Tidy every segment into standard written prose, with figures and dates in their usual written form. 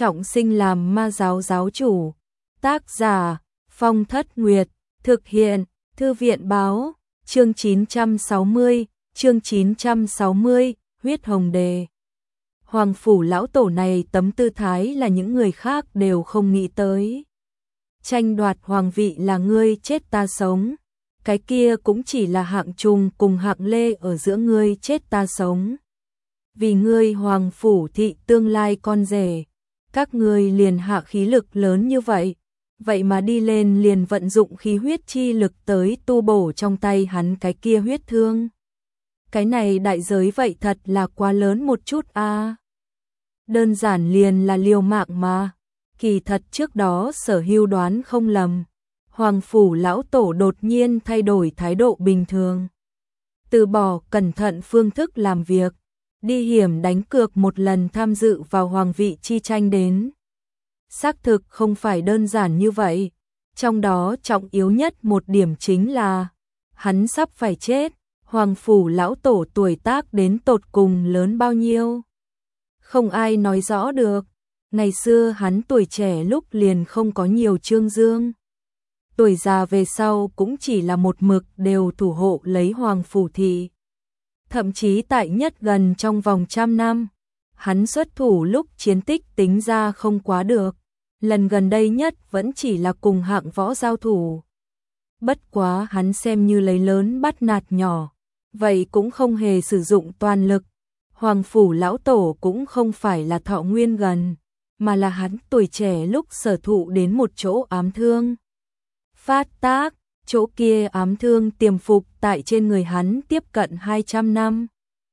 trọng sinh làm ma giáo giáo chủ. Tác giả Phong Thất Nguyệt. Thực hiện Thư viện báo. Chương 960, huyết hồng đề. Hoàng phủ lão tổ này tấm tư thái là những người khác đều không nghĩ tới. Tranh đoạt hoàng vị là ngươi chết ta sống, cái kia cũng chỉ là hạng trùng cùng hạng lê ở giữa ngươi chết ta sống. Vì ngươi hoàng phủ thị tương lai con rể, các ngươi liền hạ khí lực lớn như vậy, vậy mà đi lên liền vận dụng khí huyết chi lực tới tu bổ trong tay hắn cái kia huyết thương. Cái này đại giới vậy thật là quá lớn một chút a. Đơn giản liền là liều mạng mà. Kỳ thật trước đó Sở Hưu đoán không lầm, hoàng phủ lão tổ đột nhiên thay đổi thái độ bình thường. Từ bỏ cẩn thận phương thức làm việc, đi hiểm đánh cược một lần tham dự vào hoàng vị chi tranh đến. Xác thực không phải đơn giản như vậy, trong đó trọng yếu nhất một điểm chính là hắn sắp phải chết. Hoàng phủ lão tổ tuổi tác đến tột cùng lớn bao nhiêu? Không ai nói rõ được. Ngày xưa hắn tuổi trẻ lúc liền không có nhiều trương dương. Tuổi già về sau cũng chỉ là một mực đều thủ hộ lấy hoàng phủ thị. Thậm chí tại nhất gần trong vòng 100 năm, hắn xuất thủ lúc chiến tích tính ra không quá được. Lần gần đây nhất vẫn chỉ là cùng hạng võ giao thủ. Bất quá hắn xem như lấy lớn bắt nạt nhỏ, vậy cũng không hề sử dụng toàn lực. Hoàng phủ lão tổ cũng không phải là thọ nguyên gần, mà là hắn tuổi trẻ lúc sở thụ đến một chỗ ám thương. Phát tác, chỗ kia ám thương tiềm phục tại trên người hắn tiếp cận 200 năm.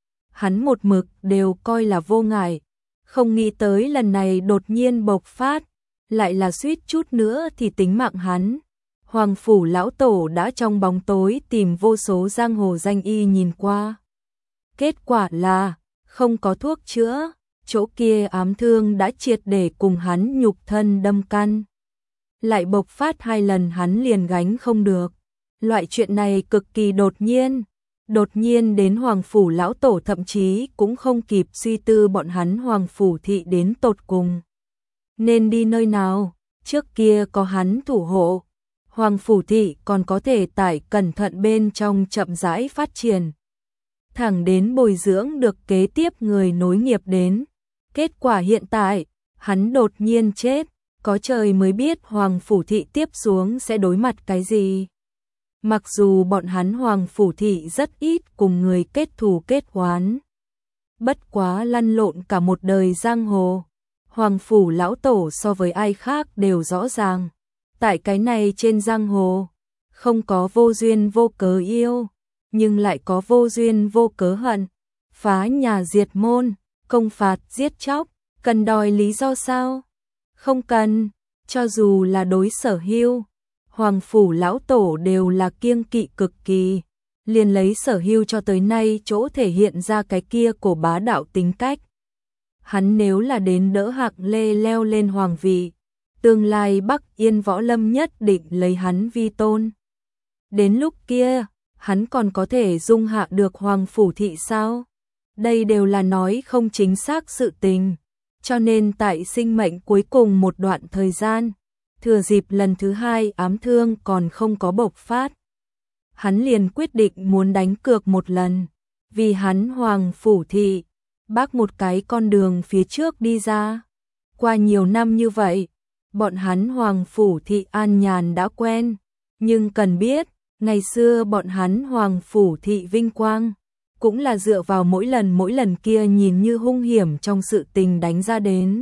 Hắn một mực đều coi là vô ngại, không nghĩ tới lần này đột nhiên bộc phát, lại là suýt chút nữa thì tính mạng hắn. Hoàng phủ lão tổ đã trong bóng tối tìm vô số giang hồ danh y nhìn qua. Kết quả là không có thuốc chữa, chỗ kia ám thương đã triệt để cùng hắn nhục thân đâm căn. Lại bộc phát 2 lần hắn liền gánh không được. Loại chuyện này cực kỳ đột nhiên đến hoàng phủ lão tổ thậm chí cũng không kịp suy tư bọn hắn hoàng phủ thị đến tột cùng. Nên đi nơi nào, trước kia có hắn thủ hộ. Hoàng phủ thị còn có thể tại cẩn thận bên trong chậm rãi phát triển. Thẳng đến bồi dưỡng được kế tiếp người nối nghiệp đến. Kết quả hiện tại, hắn đột nhiên chết, có trời mới biết hoàng phủ thị tiếp xuống sẽ đối mặt cái gì. Mặc dù bọn hắn hoàng phủ thị rất ít cùng người kết thù kết oán. Bất quá lăn lộn cả một đời giang hồ. Hoàng phủ lão tổ so với ai khác đều rõ ràng. Tại cái này trên giang hồ, không có vô duyên vô cớ yêu, nhưng lại có vô duyên vô cớ hận. Phá nhà diệt môn, công phạt giết chóc, cần đòi lý do sao? Không cần, cho dù là đối Sở Hưu, hoàng phủ lão tổ đều là kiêng kỵ cực kỳ. Liền lấy Sở Hưu cho tới nay chỗ thể hiện ra cái kia của bá đạo tính cách. Hắn nếu là đến đỡ hạng lê leo lên hoàng vị, tương lai Bắc Yên võ lâm nhất định lấy hắn vi tôn. Đến lúc kia, hắn còn có thể dung hạ được hoàng phủ thị sao? Đây đều là nói không chính xác sự tình. Cho nên tại sinh mệnh cuối cùng một đoạn thời gian, thừa dịp lần thứ 2 ám thương còn không có bộc phát, hắn liền quyết định muốn đánh cược một lần. Vì hắn hoàng phủ thị, bác một cái con đường phía trước đi ra. Qua nhiều năm như vậy, bọn hắn hoàng phủ thị an nhàn đã quen. Nhưng cần biết, ngày xưa bọn hắn hoàng phủ thị vinh quang, cũng là dựa vào mỗi lần kia nhìn như hung hiểm trong sự tình đánh ra đến.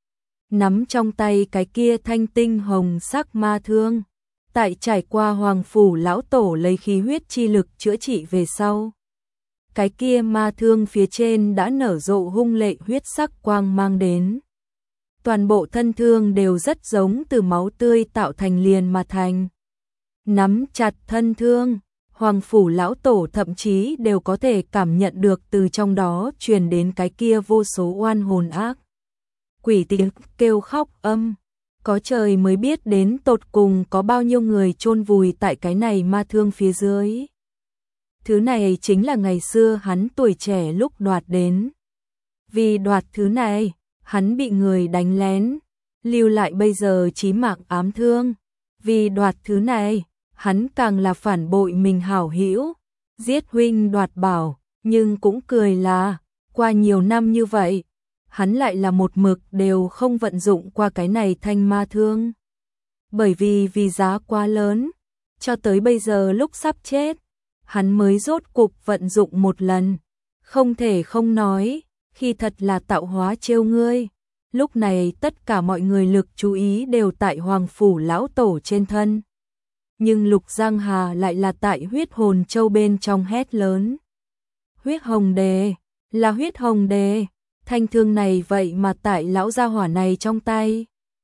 Nắm trong tay cái kia thanh tinh hồng sắc ma thương, tại trải qua hoàng phủ lão tổ lấy khí huyết chi lực chữa trị về sau. Cái kia ma thương phía trên đã nở rộ hung lệ huyết sắc quang mang đến. Toàn bộ thân thương đều rất giống từ máu tươi tạo thành liền mà thành. Nắm chặt thân thương, hoàng phủ lão tổ thậm chí đều có thể cảm nhận được từ trong đó truyền đến cái kia vô số oan hồn ác. Quỷ tiếng kêu khóc âm, có trời mới biết đến tột cùng có bao nhiêu người chôn vùi tại cái này ma thương phía dưới. Thứ này chính là ngày xưa hắn tuổi trẻ lúc đoạt đến. Vì đoạt thứ này, hắn bị người đánh lén, lưu lại bây giờ chí mạng ám thương. Vì đoạt thứ này, hắn càng là phản bội mình hảo hữu, giết huynh đoạt bảo, nhưng cũng cười là, qua nhiều năm như vậy, hắn lại là một mực đều không vận dụng qua cái này thanh ma thương. Bởi vì giá quá lớn, cho tới bây giờ lúc sắp chết, hắn mới rốt cục vận dụng một lần. Không thể không nói, khi thật là tạo hóa trêu ngươi. Lúc này tất cả mọi người lực chú ý đều tại Hoàng Phủ Lão Tổ trên thân. Nhưng Lục Giang Hà lại là tại huyết hồn châu bên trong hét lớn. Huyết hồng đề, là huyết hồng đề, thanh thương này vậy mà tại lão gia hỏa này trong tay.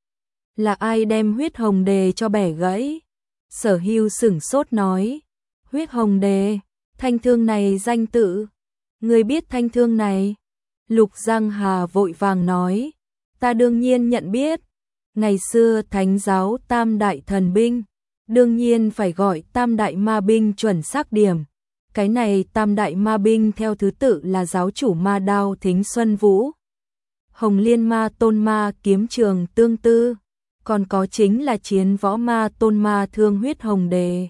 Là ai đem huyết hồng đề cho bẻ gãy? Sở Hưu sửng sốt nói. Huyết hồng đề, thanh thương này danh tự. Người biết thanh thương này? Lục Giang Hà vội vàng nói. Ta đương nhiên nhận biết. Ngày xưa thánh giáo tam đại thần binh, đương nhiên phải gọi tam đại ma binh chuẩn xác điểm. Cái này tam đại ma binh theo thứ tự là giáo chủ ma đao Thính Xuân Vũ, Hồng Liên ma tôn ma kiếm trường tương tư, còn có chính là chiến võ ma tôn ma thương huyết hồng đề.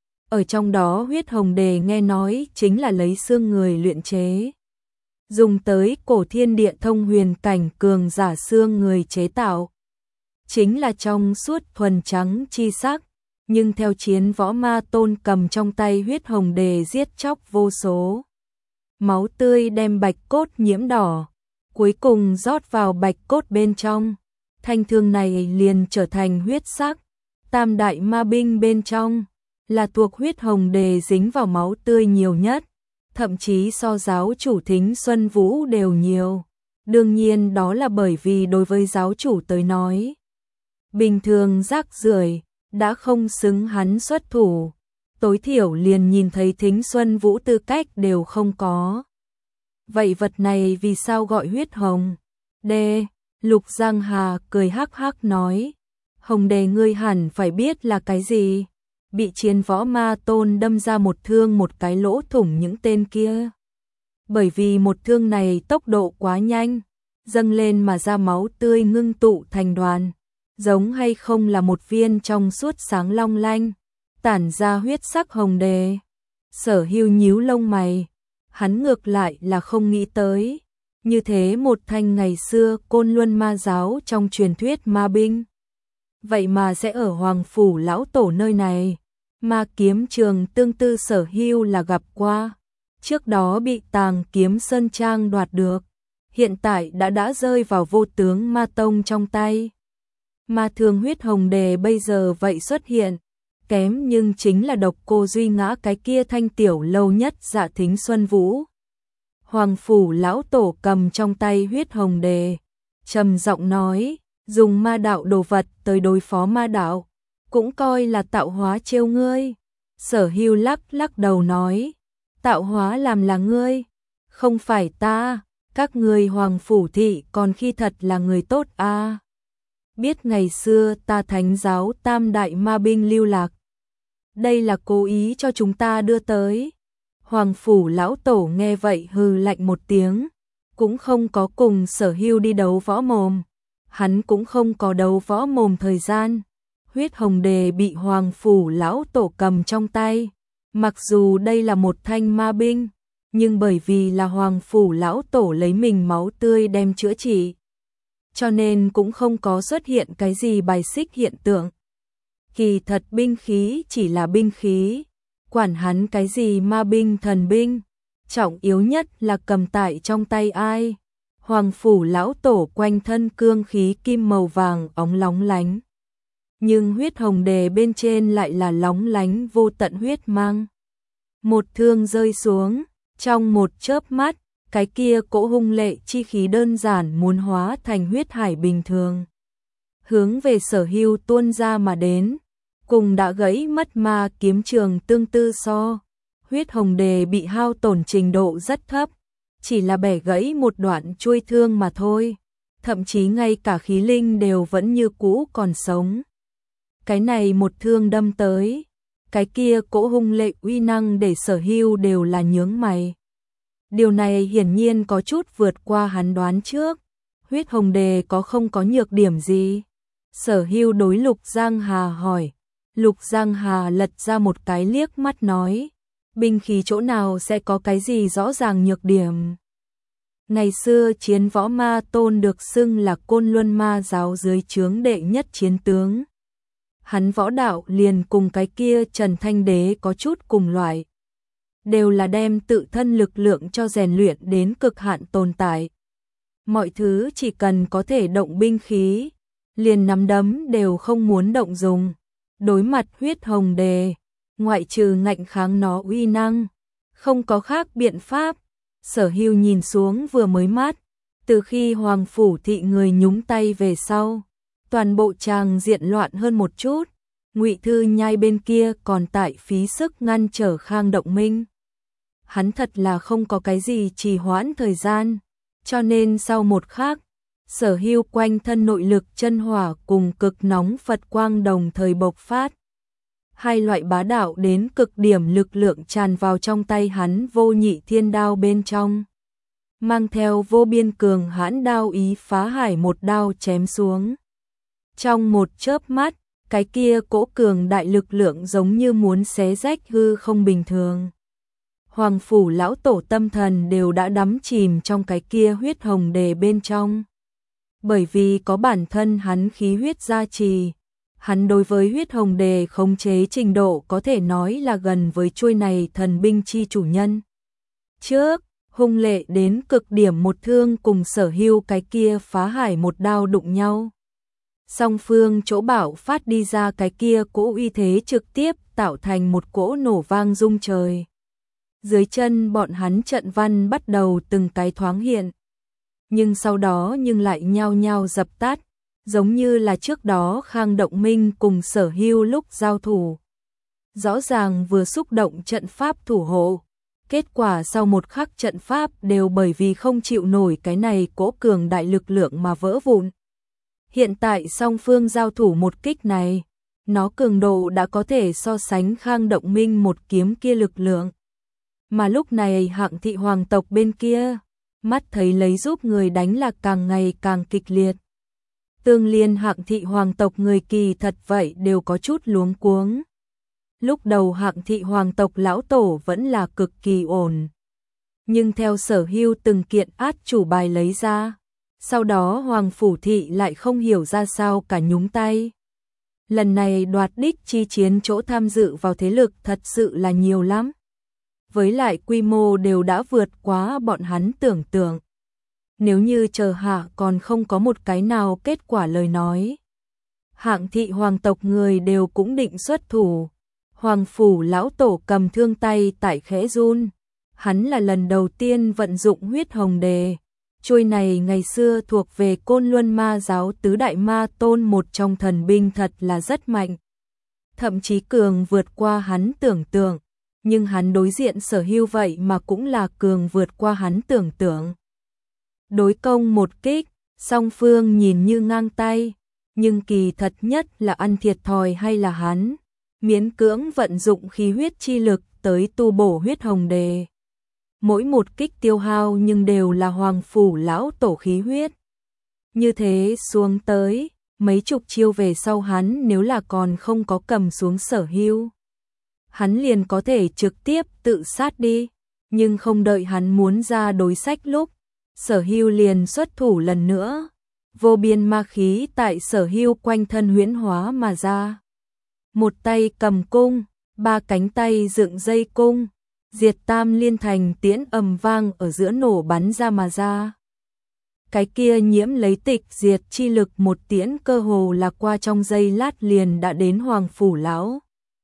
Ở trong đó huyết hồng đề nghe nói chính là lấy xương người luyện chế, dùng tới cổ thiên địa thông huyền cảnh cường giả xương người chế tạo, chính là trong suốt thuần trắng chi sắc. Nhưng theo chiến võ ma tôn cầm trong tay huyết hồng đề giết chóc vô số, máu tươi đem bạch cốt nhiễm đỏ, cuối cùng rót vào bạch cốt bên trong, thanh thương này liền trở thành huyết sắc. Tam đại ma binh bên trong là thuộc huyết hồng đề dính vào máu tươi nhiều nhất, thậm chí so giáo chủ Thính Xuân Vũ đều nhiều. Đương nhiên đó là bởi vì đối với giáo chủ tới nói, bình thường rác rưởi đã không xứng hắn xuất thủ, tối thiểu liền nhìn thấy Thính Xuân Vũ tư cách đều không có. Vậy vật này vì sao gọi huyết hồng đề? Lục Giang Hà cười hắc hắc nói, hồng đề ngươi hẳn phải biết là cái gì, bị chiến võ ma tôn đâm ra một thương một cái lỗ thủng những tên kia. Bởi vì một thương này tốc độ quá nhanh, dâng lên mà ra máu tươi ngưng tụ thành đoàn, giống hay không là một viên trong suốt sáng long lanh, tản ra huyết sắc hồng đề. Sở Hưu nhíu lông mày, hắn ngược lại là không nghĩ tới, như thế một thanh ngày xưa Côn Luân ma giáo trong truyền thuyết ma binh, vậy mà sẽ ở Hoàng Phủ Lão Tổ nơi này. Ma kiếm trường tương tư Sở Hưu là gặp qua, trước đó bị Tàng Kiếm Sơn Trang đoạt được, hiện tại đã rơi vào Vô Tướng Ma Tông trong tay. Ma thương huyết hồng đề bây giờ vậy xuất hiện, kém nhưng chính là độc cô duy ngã cái kia thanh tiểu lâu nhất Dạ Thính Xuân Vũ. Hoàng Phủ Lão Tổ cầm trong tay huyết hồng đề, trầm giọng nói, dùng ma đạo đồ vật tới đối phó ma đạo, cũng coi là tạo hóa trêu ngươi. Sở Hưu lắc đầu nói, tạo hóa làm là ngươi, không phải ta, các ngươi Hoàng Phủ thị còn khi thật là người tốt a. Biết ngày xưa ta thánh giáo tam đại ma binh lưu lạc, đây là cố ý cho chúng ta đưa tới. Hoàng Phủ Lão Tổ nghe vậy hừ lạnh một tiếng, cũng không có cùng Sở Hưu đi đấu võ mồm, hắn cũng không có đấu võ mồm thời gian. Huyết hồng đề bị Hoàng Phủ Lão Tổ cầm trong tay, mặc dù đây là một thanh ma binh, nhưng bởi vì là Hoàng Phủ Lão Tổ lấy mình máu tươi đem chữa trị, cho nên cũng không có xuất hiện cái gì bài xích hiện tượng. Kỳ thật binh khí chỉ là binh khí, quản hắn cái gì ma binh thần binh, trọng yếu nhất là cầm tại trong tay ai. Hoàng Phủ Lão Tổ quanh thân cương khí kim màu vàng óng lóng lánh, nhưng huyết hồng đề bên trên lại là lóng lánh vô tận huyết mang. Một thương rơi xuống, trong một chớp mắt, cái kia cỗ hung lệ chi khí đơn giản muốn hóa thành huyết hải bình thường, hướng về Sở Hưu tuôn ra mà đến, cùng đã gãy mất ma kiếm trường tương tư so. Huyết hồng đề bị hao tổn trình độ rất thấp, chỉ là bẻ gãy một đoạn chuôi thương mà thôi, thậm chí ngay cả khí linh đều vẫn như cũ còn sống. Cái này một thương đâm tới, cái kia cỗ hung lệ uy năng để Sở Hưu đều là nhướng mày. Điều này hiển nhiên có chút vượt qua hắn đoán trước. huyết hồng đề không có nhược điểm gì? Sở Hưu đối Lục Giang Hà hỏi. Lục Giang Hà lật ra một cái liếc mắt nói, binh khí chỗ nào sẽ có cái gì rõ ràng nhược điểm. Ngày xưa Chiến Võ Ma Tôn được xưng là Côn Luân Ma giáo dưới trướng đệ nhất chiến tướng. Hắn võ đạo liền cùng cái kia Trần Thanh Đế có chút cùng loại. Đều là đem tự thân lực lượng cho rèn luyện đến cực hạn tồn tại. Mọi thứ chỉ cần có thể động binh khí, liền nắm đấm đều không muốn động dùng. Đối mặt huyết hồng đề, ngoại trừ ngạnh kháng nó uy năng, không có khác biện pháp. Sở Hưu nhìn xuống vừa mới mát, từ khi Hoàng Phủ Thị người nhúng tay về sau, toàn bộ tràng diện loạn hơn một chút. Ngụy Thư Nhai bên kia còn tại phí sức ngăn trở Khang Động Minh. Hắn thật là không có cái gì trì hoãn thời gian, cho nên sau một khắc, Sở Hưu quanh thân nội lực chân hỏa cùng cực nóng Phật quang đồng thời bộc phát. Hai loại bá đạo đến cực điểm lực lượng tràn vào trong tay hắn vô nhị thiên đao bên trong. Mang theo vô biên cường hãn đao ý phá hải một đao chém xuống. Trong một chớp mắt, cái kia cỗ cường đại lực lượng giống như muốn xé rách hư không bình thường. Hoàng Phủ lão tổ tâm thần đều đã đắm chìm trong cái kia huyết hồng đề bên trong. Bởi vì có bản thân hắn khí huyết gia trì, hắn đối với huyết hồng đề khống chế trình độ có thể nói là gần với chuôi này thần binh chi chủ nhân. Trước, hung lệ đến cực điểm một thương cùng Sở Hưu cái kia phá hải một đao đụng nhau. Song phương chỗ bảo phát đi ra cái kia cỗ uy thế trực tiếp tạo thành một cỗ nổ vang rung trời. Dưới chân bọn hắn trận văn bắt đầu từng cái thoáng hiện. Nhưng sau đó lại nhao nhao dập tắt, giống như là trước đó Khang Động Minh cùng Sở Hưu lúc giao thủ. Rõ ràng vừa xúc động trận pháp thủ hộ, kết quả sau một khắc trận pháp đều bởi vì không chịu nổi cái này cỗ cường đại lực lượng mà vỡ vụn. Hiện tại song phương giao thủ một kích này, nó cường độ đã có thể so sánh Khang Động Minh một kiếm kia lực lượng. Mà lúc này Hạng Thị hoàng tộc bên kia, mắt thấy lấy giúp người đánh là càng ngày càng kịch liệt. Tương liên Hạng Thị hoàng tộc người kỳ thật vậy đều có chút luống cuống. Lúc đầu Hạng Thị hoàng tộc lão tổ vẫn là cực kỳ ổn. Nhưng theo Sở Hưu từng kiện át chủ bài lấy ra, sau đó Hoàng Phủ Thị lại không hiểu ra sao cả nhúng tay. Lần này đoạt đích chi chiến chỗ tham dự vào thế lực thật sự là nhiều lắm. Với lại quy mô đều đã vượt quá bọn hắn tưởng tượng. Nếu như chờ hạ còn không có một cái nào kết quả lời nói. Hạng Thị hoàng tộc người đều cũng định xuất thủ. Hoàng Phủ lão tổ cầm thương tay tại khẽ run. Hắn là lần đầu tiên vận dụng huyết hồng đề. Chuôi này ngày xưa thuộc về Côn Luân Ma giáo tứ đại ma tôn một trong thần binh thật là rất mạnh. Thậm chí cường vượt qua hắn tưởng tượng. Nhưng hắn đối diện Sở Hưu vậy mà cũng là cường vượt qua hắn tưởng tượng. Đối công một kích, song phương nhìn như ngang tay, nhưng kỳ thật nhất là ăn thiệt thòi hay là hắn, miễn cưỡng vận dụng khí huyết chi lực tới tu bổ huyết hồng đề. Mỗi một kích tiêu hao nhưng đều là Hoàng Phủ lão tổ khí huyết. Như thế xuống tới, mấy chục chiêu về sau hắn nếu là còn không có cầm xuống Sở Hưu, hắn liền có thể trực tiếp tự sát đi. Nhưng không đợi hắn muốn ra đối sách lúc, Sở Hưu liền xuất thủ lần nữa. Vô biên ma khí tại Sở Hưu quanh thân huyễn hóa mà ra. Một tay cầm cung, ba cánh tay dựng dây cung, diệt tam liên thành tiễn ầm vang ở giữa nổ bắn ra mà ra. Cái kia nhiễm lấy tịch diệt chi lực một tiễn cơ hồ là qua trong giây lát liền đã đến Hoàng Phủ lão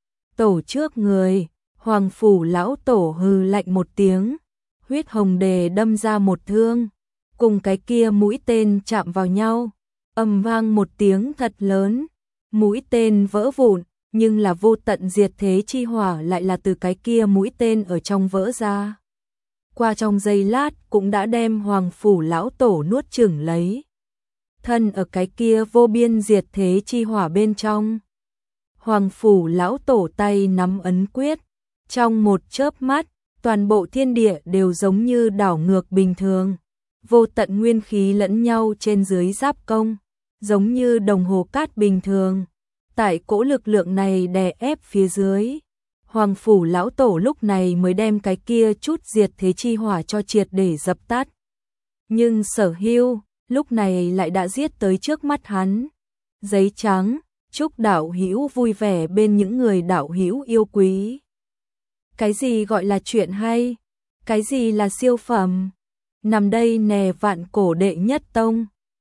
tổ trước người. Hoàng Phủ lão tổ hừ lạnh một tiếng, huyết hồng đề đâm ra một thương, cùng cái kia mũi tên chạm vào nhau, ầm vang một tiếng thật lớn, mũi tên vỡ vụn, nhưng là vô tận diệt thế chi hỏa lại là từ cái kia mũi tên ở trong vỡ ra. Qua trong giây lát cũng đã đem Hoàng Phủ lão tổ nuốt chửng lấy. Thân ở cái kia vô biên diệt thế chi hỏa bên trong. Hoàng Phủ lão tổ tay nắm ấn quyết, trong một chớp mắt, toàn bộ thiên địa đều giống như đảo ngược bình thường. vô tận nguyên khí lẫn nhau trên dưới giáp công, giống như đồng hồ cát bình thường. Tại cỗ lực lượng này đè ép phía dưới, Hoàng phủ lão tổ lúc này mới đem cái kia chút diệt thế chi hỏa cho triệt để dập tắt. Nhưng Sở Hưu lúc này lại đã giết tới trước mắt hắn. Giấy trắng, chúc đạo hữu vui vẻ bên những người đạo hữu yêu quý. Cái gì gọi là chuyện hay? Cái gì là siêu phẩm? Nằm đây nè vạn cổ đệ nhất tông.